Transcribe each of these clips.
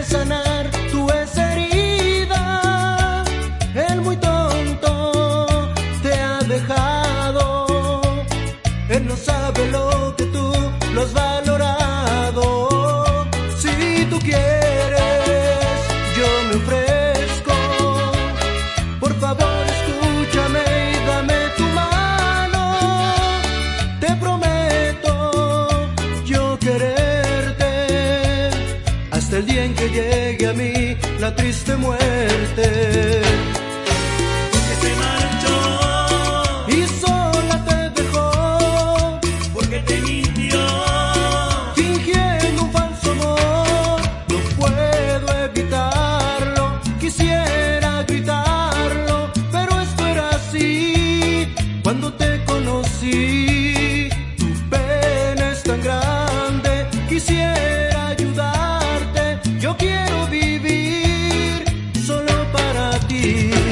sanar tu esa herida. El muy tonto te ha dejado. Él no sabe lo que tú lo has valorado. Si tú quieres, yo me ofrezco. Por favor, escúchame y dame tu mano. Te prometo yo quererte hasta el día en que llegue a mí la triste muerte. Porque se marchó Y sola te dejó, porque te mintió. fingiendo un falso amor. No puedo evitarlo, quisiera gritarlo, pero esto era así. Cuando te conocí, tu pena es tan grande, quisiera ayudarte. Yo quiero vivir solo para ti.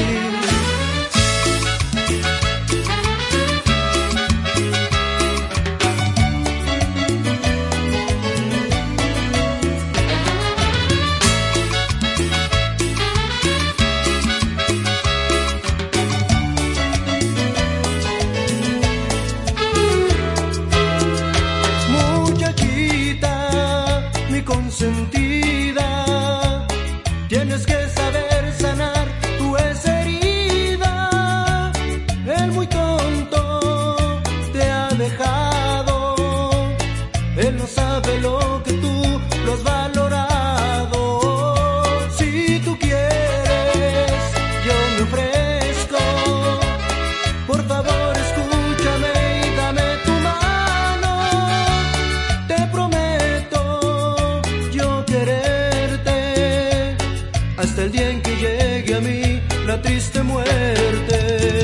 Muchachita, mi consentida, tienes que saber sanar tu esa herida. El muy tonto te ha dejado. Él no sabe lo que tú lo has valorado. Si tú quieres, yo me ofrezco. Por favor, escúchame y dame tu mano. Te prometo yo quererte hasta el día en que llegue a mí la triste muerte.